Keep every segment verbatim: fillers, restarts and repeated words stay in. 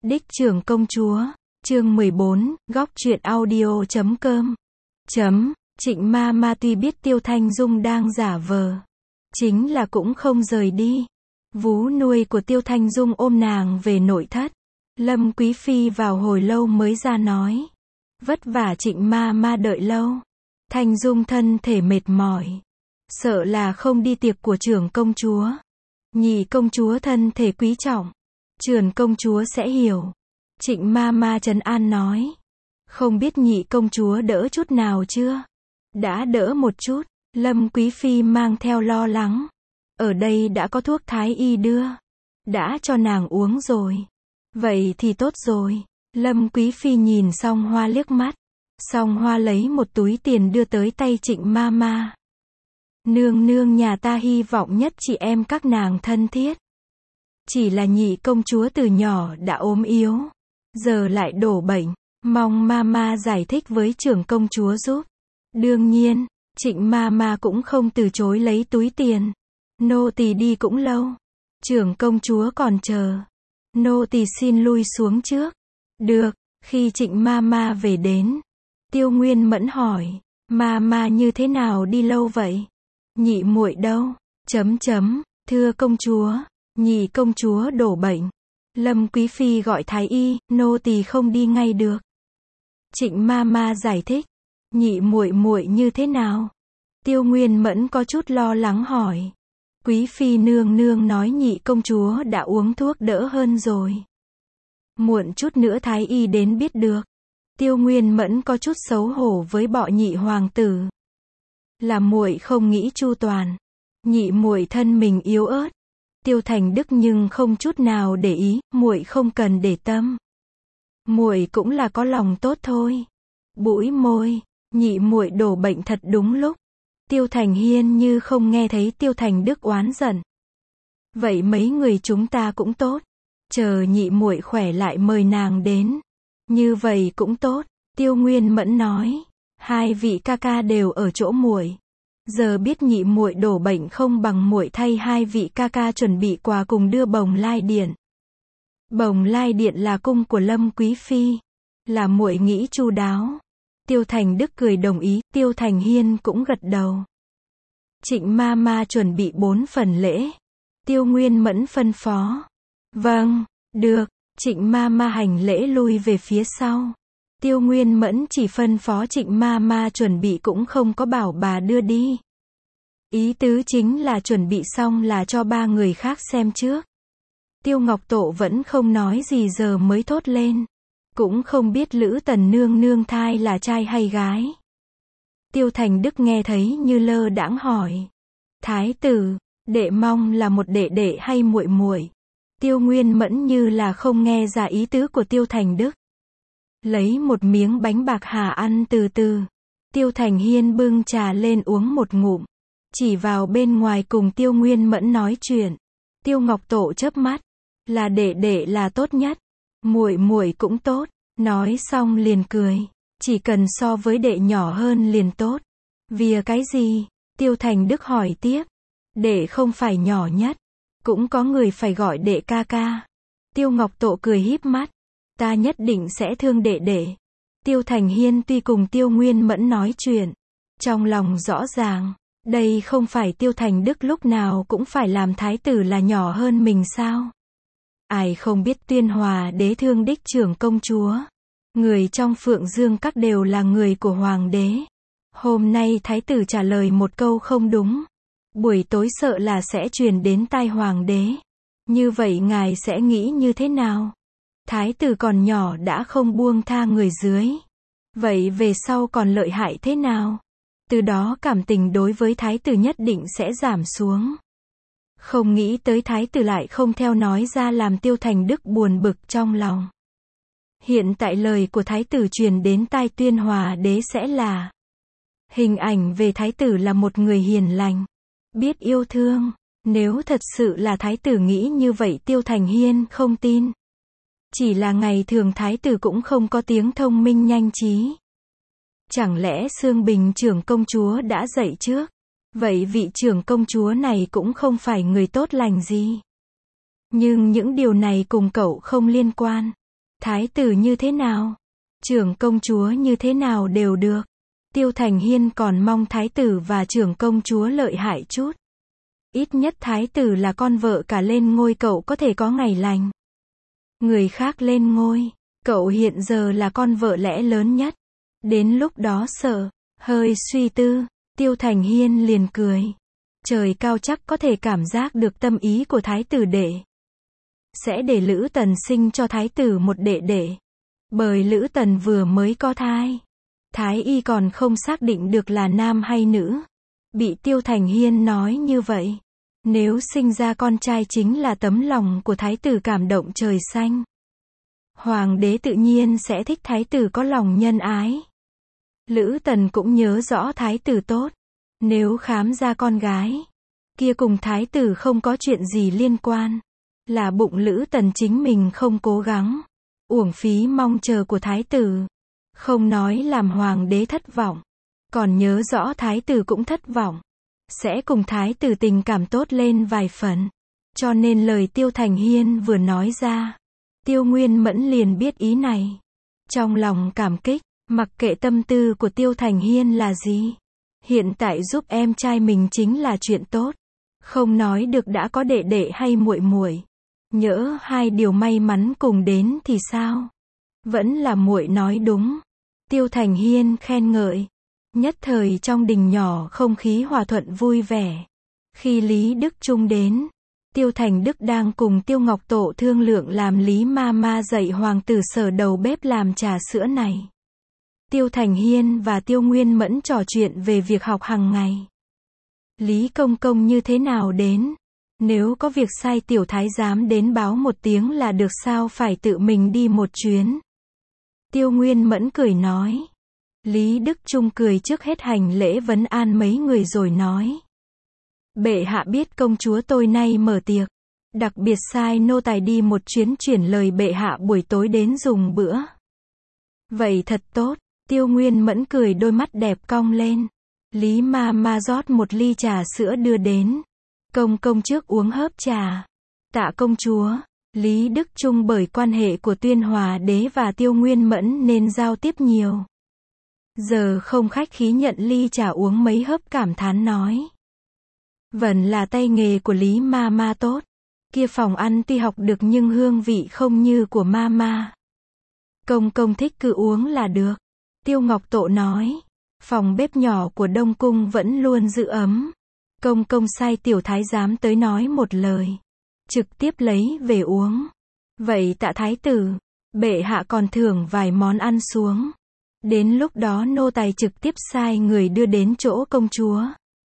Đích trưởng công chúa, chương mười bốn, góc truyện audio chấm com. Chấm, Trịnh ma ma tuy biết Tiêu Thanh Dung đang giả vờ, chính là cũng không rời đi. Vú nuôi của Tiêu Thanh Dung ôm nàng về nội thất. Lâm Quý Phi vào hồi lâu mới ra nói. Vất vả Trịnh ma ma đợi lâu. Thanh Dung thân thể mệt mỏi. Sợ là không đi tiệc của trưởng công chúa. Nhị công chúa thân thể quý trọng. Trưởng công chúa sẽ hiểu. Trịnh ma ma trấn an nói. Không biết nhị công chúa đỡ chút nào chưa? Đã đỡ một chút. Lâm Quý Phi mang theo lo lắng. Ở đây đã có thuốc thái y đưa. Đã cho nàng uống rồi. Vậy thì tốt rồi. Lâm Quý Phi nhìn Song Hoa liếc mắt. Song Hoa lấy một túi tiền đưa tới tay Trịnh ma ma. Nương nương nhà ta hy vọng nhất chị em các nàng thân thiết. Chỉ là nhị công chúa từ nhỏ đã ốm yếu. Giờ lại đổ bệnh. Mong ma ma giải thích với trưởng công chúa giúp. Đương nhiên, Trịnh ma ma cũng không từ chối lấy túi tiền. Nô tỳ đi cũng lâu. Trưởng công chúa còn chờ. Nô tỳ xin lui xuống trước. Được, khi Trịnh ma ma về đến. Tiêu Nguyên Mẫn hỏi. Ma ma như thế nào đi lâu vậy? Nhị muội đâu? Chấm chấm, thưa công chúa. Nhị công chúa đổ bệnh. Lâm Quý Phi gọi thái y, nô tỳ không đi ngay được. Trịnh ma ma giải thích. Nhị muội muội như thế nào? Tiêu Nguyên Mẫn có chút lo lắng hỏi. Quý Phi nương nương nói nhị công chúa đã uống thuốc đỡ hơn rồi. Muộn chút nữa thái y đến biết được. Tiêu Nguyên Mẫn có chút xấu hổ với bọ nhị hoàng tử. Là muội không nghĩ chu toàn. Nhị muội thân mình yếu ớt. Tiêu Thành Đức nhưng không chút nào để ý, muội không cần để tâm. Muội cũng là có lòng tốt thôi. Bũi môi, nhị muội đổ bệnh thật đúng lúc. Tiêu Thành Hiên như không nghe thấy Tiêu Thành Đức oán giận. Vậy mấy người chúng ta cũng tốt. Chờ nhị muội khỏe lại mời nàng đến. Như vậy cũng tốt. Tiêu Nguyên Mẫn nói. Hai vị ca ca đều ở chỗ muội. Giờ biết nhị muội đổ bệnh không bằng muội thay hai vị ca ca chuẩn bị quà cùng đưa Bồng Lai Điện. Bồng Lai Điện là cung của Lâm Quý Phi. Là muội nghĩ chu đáo. Tiêu Thành Đức cười đồng ý, Tiêu Thành Hiên cũng gật đầu. Trịnh ma ma chuẩn bị bốn phần lễ. Tiêu Nguyên Mẫn phân phó. Vâng, được. Trịnh ma ma hành lễ lui về phía sau. Tiêu Nguyên Mẫn chỉ phân phó Trịnh ma ma chuẩn bị cũng không có bảo bà đưa đi. Ý tứ chính là chuẩn bị xong là cho ba người khác xem trước. Tiêu Ngọc Tổ vẫn không nói gì giờ mới thốt lên. Cũng không biết Lữ Tần nương nương thai là trai hay gái. Tiêu Thành Đức nghe thấy như lơ đãng hỏi. Thái tử, đệ mong là một đệ đệ hay muội muội? Tiêu Nguyên Mẫn như là không nghe ra ý tứ của Tiêu Thành Đức. Lấy một miếng bánh bạc hà ăn từ từ. Tiêu Thành Hiên bưng trà lên uống một ngụm. Chỉ vào bên ngoài cùng Tiêu Nguyên Mẫn nói chuyện. Tiêu Ngọc Tổ chớp mắt. Là đệ đệ là tốt nhất. Muội muội cũng tốt. Nói xong liền cười. Chỉ cần so với đệ nhỏ hơn liền tốt. Vì cái gì? Tiêu Thành Đức hỏi tiếp. Đệ không phải nhỏ nhất. Cũng có người phải gọi đệ ca ca. Tiêu Ngọc Tổ cười híp mắt. Ta nhất định sẽ thương đệ đệ. Tiêu Thành Hiên tuy cùng Tiêu Nguyên Mẫn nói chuyện. Trong lòng rõ ràng. Đây không phải Tiêu Thành Đức lúc nào cũng phải làm thái tử là nhỏ hơn mình sao? Ai không biết Tuyên Hòa đế thương đích trưởng công chúa. Người trong Phượng Dương các đều là người của hoàng đế. Hôm nay thái tử trả lời một câu không đúng. Buổi tối sợ là sẽ truyền đến tai hoàng đế. Như vậy ngài sẽ nghĩ như thế nào? Thái tử còn nhỏ đã không buông tha người dưới. Vậy về sau còn lợi hại thế nào? Từ đó cảm tình đối với thái tử nhất định sẽ giảm xuống. Không nghĩ tới thái tử lại không theo nói ra làm Tiêu Thành Đức buồn bực trong lòng. Hiện tại lời của thái tử truyền đến tai Tuyên Hòa đế sẽ là. Hình ảnh về thái tử là một người hiền lành. Biết yêu thương. Nếu thật sự là thái tử nghĩ như vậy Tiêu Thành Hiên không tin. Chỉ là ngày thường thái tử cũng không có tiếng thông minh nhanh trí. Chẳng lẽ Sương Bình trưởng công chúa đã dậy trước? Vậy vị trưởng công chúa này cũng không phải người tốt lành gì. Nhưng những điều này cùng cậu không liên quan. Thái tử như thế nào? Trưởng công chúa như thế nào đều được. Tiêu Thành Hiên còn mong thái tử và trưởng công chúa lợi hại chút. Ít nhất thái tử là con vợ cả lên ngôi cậu có thể có ngày lành. Người khác lên ngôi, cậu hiện giờ là con vợ lẽ lớn nhất. Đến lúc đó sợ, hơi suy tư, Tiêu Thành Hiên liền cười. Trời cao chắc có thể cảm giác được tâm ý của thái tử đệ. Sẽ để Lữ Tần sinh cho thái tử một đệ đệ. Bởi Lữ Tần vừa mới có thai. Thái y còn không xác định được là nam hay nữ. Bị Tiêu Thành Hiên nói như vậy. Nếu sinh ra con trai chính là tấm lòng của thái tử cảm động trời xanh. Hoàng đế tự nhiên sẽ thích thái tử có lòng nhân ái. Lữ Tần cũng nhớ rõ thái tử tốt. Nếu khám ra con gái, kia cùng thái tử không có chuyện gì liên quan. Là bụng Lữ Tần chính mình không cố gắng. Uổng phí mong chờ của thái tử. Không nói làm hoàng đế thất vọng. Còn nhớ rõ thái tử cũng thất vọng. Sẽ cùng thái tử tình cảm tốt lên vài phần. Cho nên lời Tiêu Thành Hiên vừa nói ra. Tiêu Nguyên Mẫn liền biết ý này. Trong lòng cảm kích, mặc kệ tâm tư của Tiêu Thành Hiên là gì. Hiện tại giúp em trai mình chính là chuyện tốt. Không nói được đã có đệ đệ hay muội muội. Nhỡ hai điều may mắn cùng đến thì sao? Vẫn là muội nói đúng. Tiêu Thành Hiên khen ngợi. Nhất thời trong đình nhỏ không khí hòa thuận vui vẻ. Khi Lý Đức Trung đến, Tiêu Thành Đức đang cùng Tiêu Ngọc Tổ thương lượng làm Lý Ma Ma dạy hoàng tử sở đầu bếp làm trà sữa này. Tiêu Thành Hiên và Tiêu Nguyên Mẫn trò chuyện về việc học hàng ngày. Lý Công Công như thế nào đến? Nếu có việc sai tiểu thái giám đến báo một tiếng là được sao phải tự mình đi một chuyến? Tiêu Nguyên Mẫn cười nói. Lý Đức Trung cười trước hết hành lễ vấn an mấy người rồi nói. Bệ hạ biết công chúa tôi nay mở tiệc. Đặc biệt sai nô tài đi một chuyến chuyển lời bệ hạ buổi tối đến dùng bữa. Vậy thật tốt. Tiêu Nguyên Mẫn cười đôi mắt đẹp cong lên. Lý Ma Ma rót một ly trà sữa đưa đến. Công công trước uống hớp trà. Tạ công chúa. Lý Đức Trung bởi quan hệ của Tuyên Hòa đế và Tiêu Nguyên Mẫn nên giao tiếp nhiều. Giờ không khách khí nhận ly trà uống mấy hớp cảm thán nói. Vẫn là tay nghề của Lý Ma Ma tốt. Kia phòng ăn tuy học được nhưng hương vị không như của Ma Ma. Công công thích cứ uống là được. Tiêu Ngọc Tộ nói. Phòng bếp nhỏ của Đông Cung vẫn luôn giữ ấm. Công công sai tiểu thái giám tới nói một lời. Trực tiếp lấy về uống. Vậy tạ thái tử. Bệ hạ còn thưởng vài món ăn xuống. Đến lúc đó nô tài trực tiếp sai người đưa đến chỗ công chúa.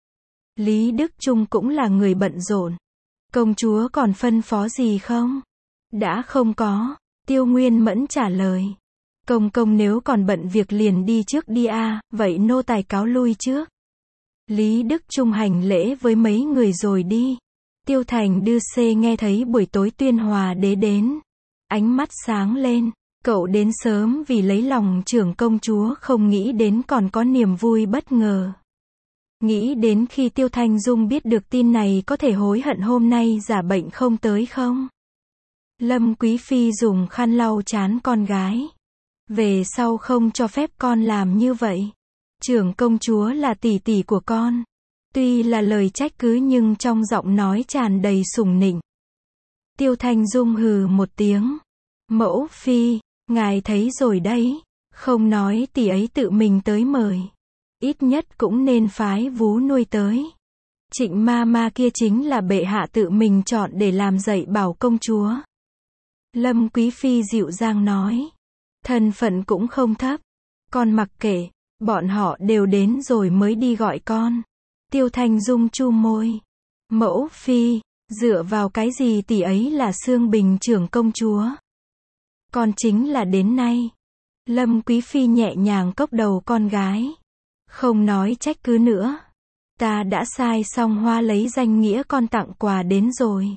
Lý Đức Trung cũng là người bận rộn. Công chúa còn phân phó gì không? Đã không có. Tiêu Nguyên Mẫn trả lời. Công công nếu còn bận việc liền đi trước đi a, à, vậy nô tài cáo lui trước. Lý Đức Trung hành lễ với mấy người rồi đi. Tiêu Thành Đưa Xê nghe thấy buổi tối Tuyên Hòa đế đến. Ánh mắt sáng lên. Cậu đến sớm vì lấy lòng trưởng công chúa không nghĩ đến còn có niềm vui bất ngờ. Nghĩ đến khi Tiêu Thanh Dung biết được tin này có thể hối hận hôm nay giả bệnh không tới không? Lâm Quý Phi dùng khăn lau trán con gái. Về sau không cho phép con làm như vậy. Trưởng công chúa là tỷ tỷ của con. Tuy là lời trách cứ nhưng trong giọng nói tràn đầy sủng nịnh. Tiêu Thanh Dung hừ một tiếng. Mẫu phi, ngài thấy rồi đấy. Không nói tỷ ấy tự mình tới mời. Ít nhất cũng nên phái vú nuôi tới. Trịnh ma ma kia chính là bệ hạ tự mình chọn để làm dạy bảo công chúa. Lâm Quý Phi dịu dàng nói. Thân phận cũng không thấp. Con mặc kệ, bọn họ đều đến rồi mới đi gọi con. Tiêu Thanh Dung chu môi. Mẫu phi, dựa vào cái gì tỷ ấy là Xương Bình trưởng công chúa? Con chính là đến nay. Lâm Quý Phi nhẹ nhàng cốc đầu con gái. Không nói trách cứ nữa. Ta đã sai Song Hoa lấy danh nghĩa con tặng quà đến rồi.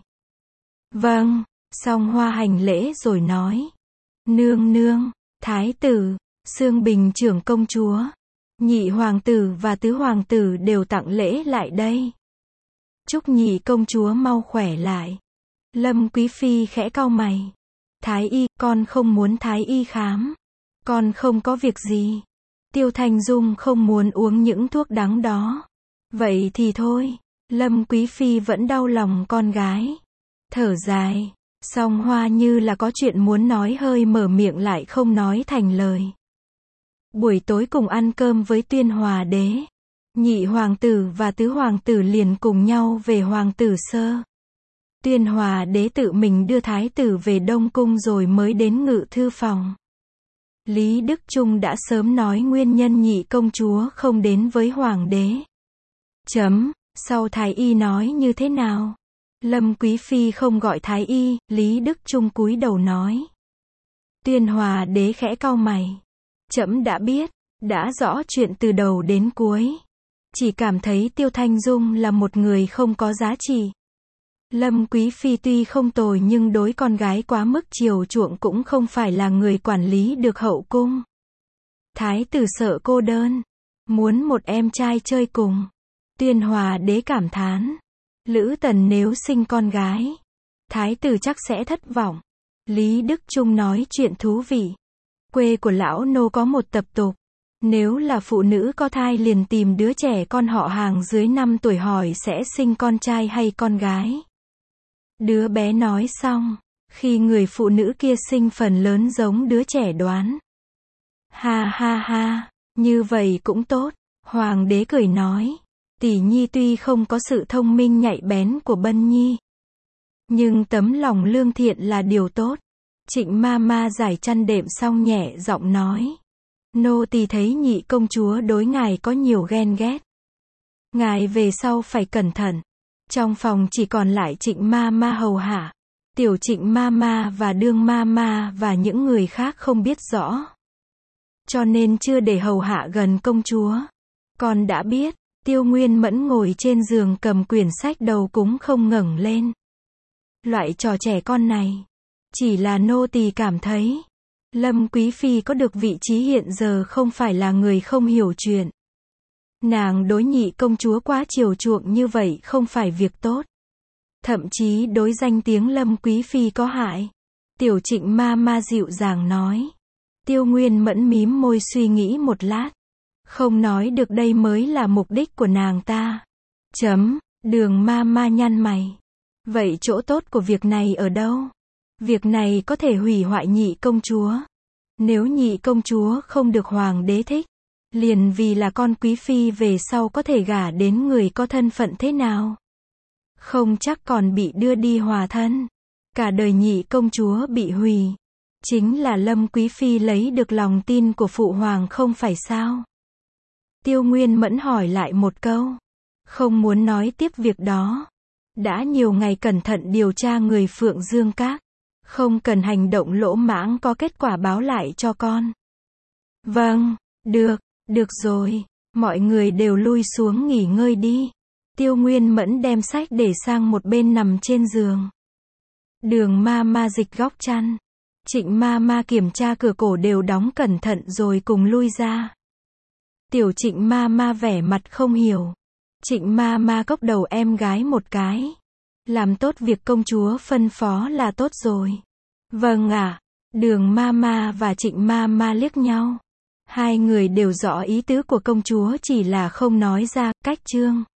Vâng, Song Hoa hành lễ rồi nói. Nương nương, thái tử, Xương Bình trưởng công chúa, nhị hoàng tử và tứ hoàng tử đều tặng lễ lại đây. Chúc nhị công chúa mau khỏe lại. Lâm Quý Phi khẽ cau mày. Thái y, con không muốn thái y khám. Con không có việc gì. Tiêu Thanh Dung không muốn uống những thuốc đắng đó. Vậy thì thôi. Lâm Quý Phi vẫn đau lòng con gái. Thở dài. Song Hoa như là có chuyện muốn nói hơi mở miệng lại không nói thành lời. Buổi tối cùng ăn cơm với Tuyên Hòa đế. Nhị hoàng tử và tứ hoàng tử liền cùng nhau về hoàng tử sơ. Tuyên Hòa đế tự mình đưa thái tử về Đông Cung rồi mới đến ngự thư phòng. Lý Đức Trung đã sớm nói nguyên nhân nhị công chúa không đến với hoàng đế. Chấm, sau thái y nói như thế nào? Lâm Quý Phi không gọi thái y, Lý Đức Trung cúi đầu nói. Tuyên Hòa đế khẽ cau mày. Trẫm đã biết, đã rõ chuyện từ đầu đến cuối. Chỉ cảm thấy Tiêu Thanh Dung là một người không có giá trị. Lâm Quý Phi tuy không tồi nhưng đối con gái quá mức chiều chuộng cũng không phải là người quản lý được hậu cung. Thái tử sợ cô đơn, muốn một em trai chơi cùng. Tuyên Hòa đế cảm thán. Lữ Tần nếu sinh con gái, thái tử chắc sẽ thất vọng. Lý Đức Trung nói chuyện thú vị. Quê của lão nô có một tập tục. Nếu là phụ nữ có thai liền tìm đứa trẻ con họ hàng dưới năm tuổi hỏi sẽ sinh con trai hay con gái. Đứa bé nói xong, khi người phụ nữ kia sinh phần lớn giống đứa trẻ đoán. Ha ha ha, như vậy cũng tốt. Hoàng đế cười nói. Tỷ nhi tuy không có sự thông minh nhạy bén của Bân Nhi, nhưng tấm lòng lương thiện là điều tốt. Trịnh ma ma giải chăn đệm xong nhẹ giọng nói. Nô tỳ thấy nhị công chúa đối ngài có nhiều ghen ghét. Ngài về sau phải cẩn thận. Trong phòng chỉ còn lại Trịnh ma ma hầu hạ. Tiểu Trịnh ma ma và Đương ma ma và những người khác không biết rõ. Cho nên chưa để hầu hạ gần công chúa. Con đã biết. Tiêu Nguyên Mẫn ngồi trên giường cầm quyển sách đầu cũng không ngẩng lên. Loại trò trẻ con này. Chỉ là nô tỳ cảm thấy. Lâm Quý Phi có được vị trí hiện giờ không phải là người không hiểu chuyện. Nàng đối nhị công chúa quá chiều chuộng như vậy không phải việc tốt. Thậm chí đối danh tiếng Lâm Quý Phi có hại. Tiểu Trịnh ma ma dịu dàng nói. Tiêu Nguyên Mẫn mím môi suy nghĩ một lát. Không nói được đây mới là mục đích của nàng ta. Chấm, Đường ma ma nhăn mày. Vậy chỗ tốt của việc này ở đâu? Việc này có thể hủy hoại nhị công chúa. Nếu nhị công chúa không được hoàng đế thích, liền vì là con quý phi về sau có thể gả đến người có thân phận thế nào? Không chắc còn bị đưa đi hòa thân. Cả đời nhị công chúa bị hủy. Chính là Lâm Quý Phi lấy được lòng tin của phụ hoàng không phải sao? Tiêu Nguyên Mẫn hỏi lại một câu. Không muốn nói tiếp việc đó. Đã nhiều ngày cẩn thận điều tra người Phượng Dương Các. Không cần hành động lỗ mãng có kết quả báo lại cho con. Vâng, được, được rồi. Mọi người đều lui xuống nghỉ ngơi đi. Tiêu Nguyên Mẫn đem sách để sang một bên nằm trên giường. Đường ma ma dịch góc chăn. Trịnh ma ma kiểm tra cửa cổ đều đóng cẩn thận rồi cùng lui ra. Tiểu Trịnh ma ma vẻ mặt không hiểu. Trịnh ma ma cốc đầu em gái một cái. Làm tốt việc công chúa phân phó là tốt rồi. Vâng ạ. À, Đường ma ma và Trịnh ma ma liếc nhau. Hai người đều rõ ý tứ của công chúa chỉ là không nói ra. Cách chương